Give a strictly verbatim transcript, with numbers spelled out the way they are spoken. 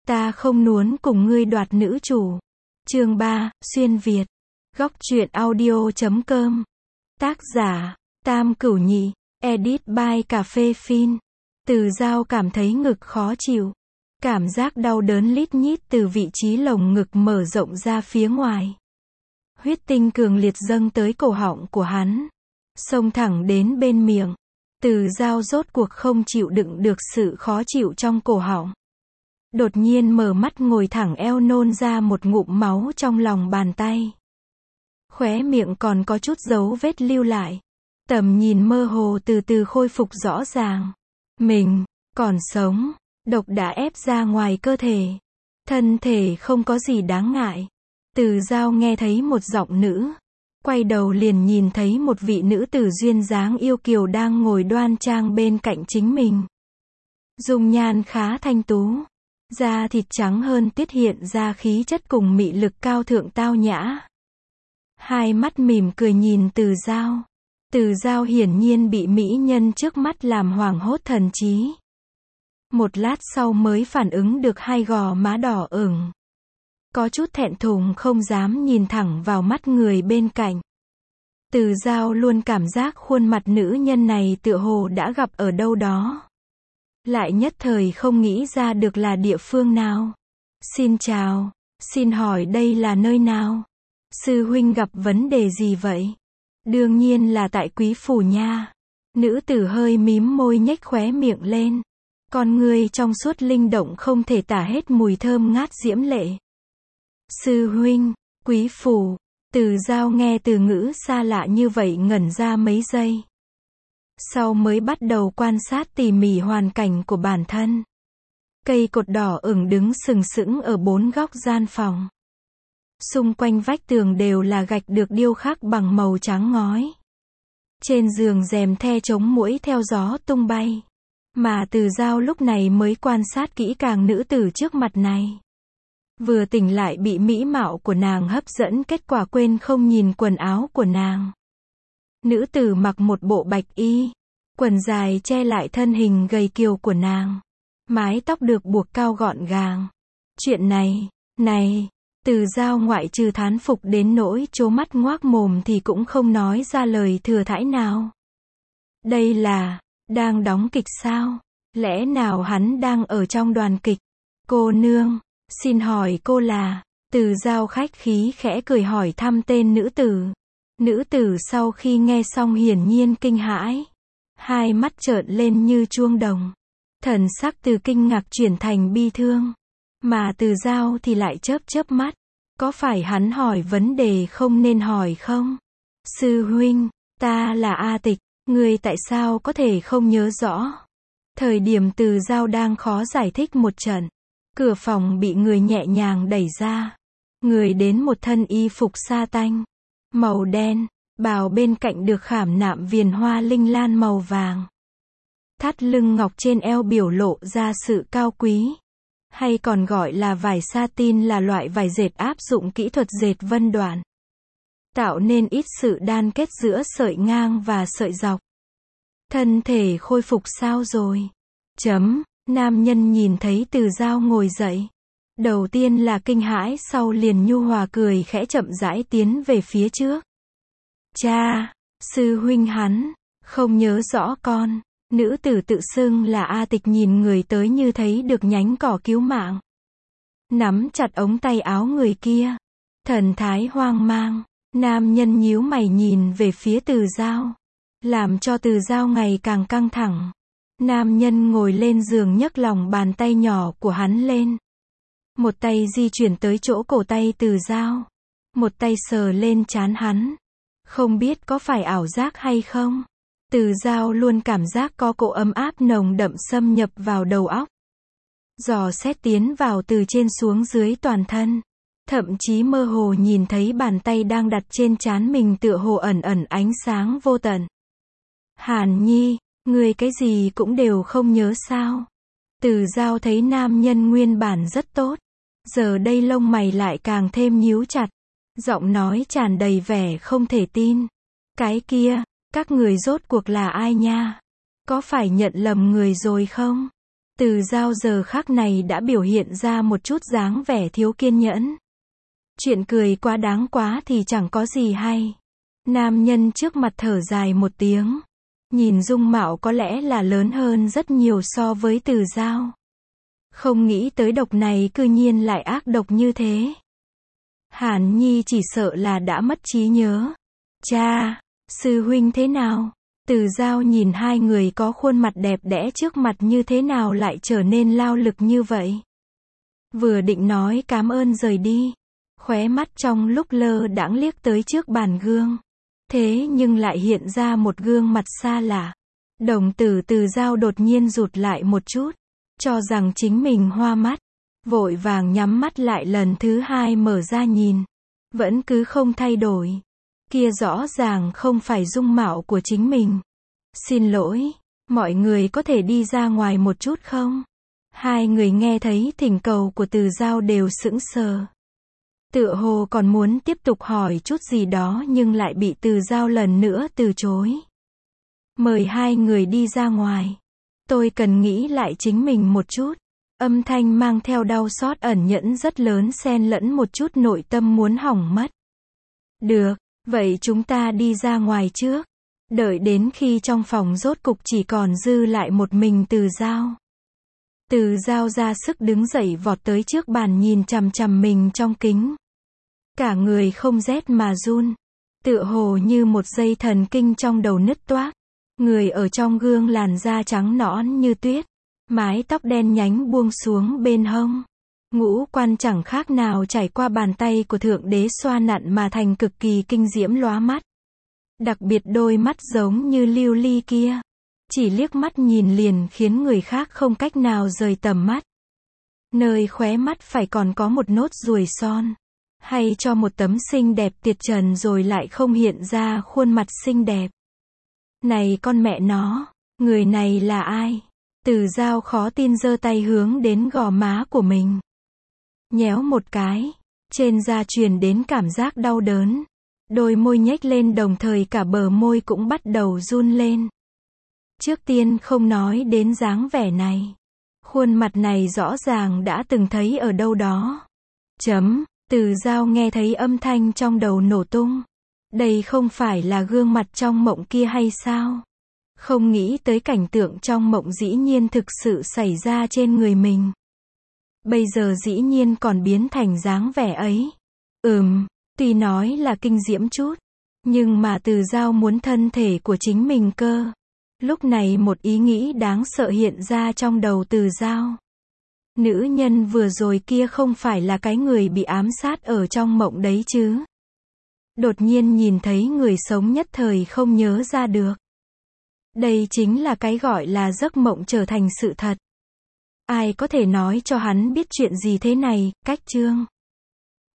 Ta không muốn cùng ngươi đoạt nữ chủ. Chương ba, xuyên Việt. Góc truyện audio chấm com. Tác giả, Tam Cửu Nhị. Edit by Cà Phê Phin. Từ Dao cảm thấy ngực khó chịu. Cảm giác đau đớn lít nhít từ vị trí lồng ngực mở rộng ra phía ngoài. Huyết tinh cường liệt dâng tới cổ họng của hắn. Xông thẳng đến bên miệng. Từ Dao rốt cuộc không chịu đựng được sự khó chịu trong cổ họng. Đột nhiên mở mắt ngồi thẳng eo nôn ra một ngụm máu trong lòng bàn tay. Khóe miệng còn có chút dấu vết lưu lại. Tầm nhìn mơ hồ từ từ khôi phục rõ ràng. Mình, còn sống, độc đã ép ra ngoài cơ thể. Thân thể không có gì đáng ngại. Từ Dao nghe thấy một giọng nữ. Quay đầu liền nhìn thấy một vị nữ tử duyên dáng yêu kiều đang ngồi đoan trang bên cạnh chính mình. Dung nhan khá thanh tú. Da thịt trắng hơn tiết hiện ra khí chất cùng mị lực cao thượng tao nhã. Hai mắt mỉm cười nhìn Từ Dao. Từ Dao hiển nhiên bị mỹ nhân trước mắt làm hoảng hốt thần trí. Một lát sau mới phản ứng được hai gò má đỏ ửng. Có chút thẹn thùng không dám nhìn thẳng vào mắt người bên cạnh. Từ Dao luôn cảm giác khuôn mặt nữ nhân này tựa hồ đã gặp ở đâu đó. Lại nhất thời không nghĩ ra được là địa phương nào. Xin chào, xin hỏi đây là nơi nào? Sư huynh gặp vấn đề gì vậy? Đương nhiên là tại Quý Phủ nha. Nữ tử hơi mím môi nhếch khóe miệng lên. Con người trong suốt linh động không thể tả hết mùi thơm ngát diễm lệ. Sư huynh, Quý Phủ. Từ Dao nghe từ ngữ xa lạ như vậy ngẩn ra mấy giây. Sau mới bắt đầu quan sát tỉ mỉ hoàn cảnh của bản thân. Cây cột đỏ ửng đứng sừng sững ở bốn góc gian phòng. Xung quanh vách tường đều là gạch được điêu khắc bằng màu trắng ngói. Trên giường rèm the chống muỗi theo gió tung bay. Mà Từ Dao lúc này mới quan sát kỹ càng nữ tử trước mặt này. Vừa tỉnh lại bị mỹ mạo của nàng hấp dẫn, kết quả quên không nhìn quần áo của nàng. Nữ tử mặc một bộ bạch y, quần dài che lại thân hình gầy kiều của nàng. Mái tóc được buộc cao gọn gàng. Chuyện này, này, Từ Dao ngoại trừ thán phục đến nỗi trố mắt ngoác mồm thì cũng không nói ra lời thừa thãi nào. Đây là, đang đóng kịch sao? Lẽ nào hắn đang ở trong đoàn kịch? Cô nương, xin hỏi cô là? Từ Dao khách khí khẽ cười hỏi thăm tên nữ tử. Nữ tử sau khi nghe xong hiển nhiên kinh hãi. Hai mắt trợn lên như chuông đồng. Thần sắc từ kinh ngạc chuyển thành bi thương. Mà Từ Dao thì lại chớp chớp mắt. Có phải hắn hỏi vấn đề không nên hỏi không? Sư huynh, ta là A Tịch, người tại sao có thể không nhớ rõ? Thời điểm Từ Dao đang khó giải thích một trận. Cửa phòng bị người nhẹ nhàng đẩy ra. Người đến một thân y phục sa tanh, màu đen, bào bên cạnh được khảm nạm viền hoa linh lan màu vàng. Thắt lưng ngọc trên eo biểu lộ ra sự cao quý. Hay còn gọi là vải satin, là loại vải dệt áp dụng kỹ thuật dệt vân đoạn. Tạo nên ít sự đan kết giữa sợi ngang và sợi dọc. Thân thể khôi phục sao rồi? Chấm, nam nhân nhìn thấy Từ Dao ngồi dậy. Đầu tiên là kinh hãi, sau liền nhu hòa cười khẽ chậm rãi tiến về phía trước. Cha, sư huynh hắn, không nhớ rõ con. Nữ tử tự xưng là A Tịch nhìn người tới như thấy được nhánh cỏ cứu mạng. Nắm chặt ống tay áo người kia. Thần thái hoang mang. Nam nhân nhíu mày nhìn về phía Từ Dao. Làm cho Từ Dao ngày càng căng thẳng. Nam nhân ngồi lên giường nhấc lòng bàn tay nhỏ của hắn lên. Một tay di chuyển tới chỗ cổ tay Từ Dao. Một tay sờ lên trán hắn. Không biết có phải ảo giác hay không? Từ Dao luôn cảm giác có cỗ ấm áp nồng đậm xâm nhập vào đầu óc. Dò xét tiến vào từ trên xuống dưới toàn thân. Thậm chí mơ hồ nhìn thấy bàn tay đang đặt trên trán mình tựa hồ ẩn ẩn ánh sáng vô tận. Hàn Nhi, người cái gì cũng đều không nhớ sao? Từ Dao thấy nam nhân nguyên bản rất tốt. Giờ đây lông mày lại càng thêm nhíu chặt. Giọng nói tràn đầy vẻ không thể tin. Cái kia, các người rốt cuộc là ai nha? Có phải nhận lầm người rồi không? Từ Dao giờ khắc này đã biểu hiện ra một chút dáng vẻ thiếu kiên nhẫn. Chuyện cười quá đáng quá thì chẳng có gì hay. Nam nhân trước mặt thở dài một tiếng. Nhìn dung mạo có lẽ là lớn hơn rất nhiều so với Từ Dao. Không nghĩ tới độc này cư nhiên lại ác độc như thế. Hàn Nhi chỉ sợ là đã mất trí nhớ. Cha, sư huynh thế nào? Từ Dao nhìn hai người có khuôn mặt đẹp đẽ trước mặt như thế nào lại trở nên lao lực như vậy. Vừa định nói cảm ơn rời đi. Khóe mắt trong lúc lơ đãng liếc tới trước bàn gương. Thế nhưng lại hiện ra một gương mặt xa lạ. Đồng tử Từ Dao đột nhiên rụt lại một chút. Cho rằng chính mình hoa mắt. Vội vàng nhắm mắt lại lần thứ hai mở ra nhìn. Vẫn cứ không thay đổi. Kia rõ ràng không phải dung mạo của chính mình. Xin lỗi, mọi người có thể đi ra ngoài một chút không? Hai người nghe thấy thỉnh cầu của Từ Dao đều sững sờ. Tựa hồ còn muốn tiếp tục hỏi chút gì đó nhưng lại bị Từ Dao lần nữa từ chối. Mời hai người đi ra ngoài. Tôi cần nghĩ lại chính mình một chút. Âm thanh mang theo đau xót ẩn nhẫn rất lớn xen lẫn một chút nội tâm muốn hỏng mất. Được, vậy chúng ta đi ra ngoài trước. Đợi đến khi trong phòng rốt cục chỉ còn dư lại một mình Từ Dao. Từ Dao ra sức đứng dậy vọt tới trước bàn nhìn chằm chằm mình trong kính. Cả người không rét mà run. Tựa hồ như một dây thần kinh trong đầu nứt toác. Người ở trong gương làn da trắng nõn như tuyết. Mái tóc đen nhánh buông xuống bên hông. Ngũ quan chẳng khác nào trải qua bàn tay của Thượng Đế xoa nặn mà thành cực kỳ kinh diễm lóa mắt. Đặc biệt đôi mắt giống như lưu ly kia. Chỉ liếc mắt nhìn liền khiến người khác không cách nào rời tầm mắt. Nơi khóe mắt phải còn có một nốt ruồi son. Hay cho một tấm xinh đẹp tiệt trần rồi lại không hiện ra khuôn mặt xinh đẹp. Này con mẹ nó, người này là ai? Từ Dao khó tin giơ tay hướng đến gò má của mình. Nhéo một cái. Trên da truyền đến cảm giác đau đớn. Đôi môi nhếch lên đồng thời cả bờ môi cũng bắt đầu run lên. Trước tiên không nói đến dáng vẻ này. Khuôn mặt này rõ ràng đã từng thấy ở đâu đó. Chấm, Từ Dao nghe thấy âm thanh trong đầu nổ tung. Đây không phải là gương mặt trong mộng kia hay sao? Không nghĩ tới cảnh tượng trong mộng dĩ nhiên thực sự xảy ra trên người mình. Bây giờ dĩ nhiên còn biến thành dáng vẻ ấy. Ừm, tuy nói là kinh diễm chút. Nhưng mà Từ Dao muốn thân thể của chính mình cơ. Lúc này một ý nghĩ đáng sợ hiện ra trong đầu Từ Dao. Nữ nhân vừa rồi kia không phải là cái người bị ám sát ở trong mộng đấy chứ. Đột nhiên nhìn thấy người sống nhất thời không nhớ ra được. Đây chính là cái gọi là giấc mộng trở thành sự thật. Ai có thể nói cho hắn biết chuyện gì thế này, cách chương.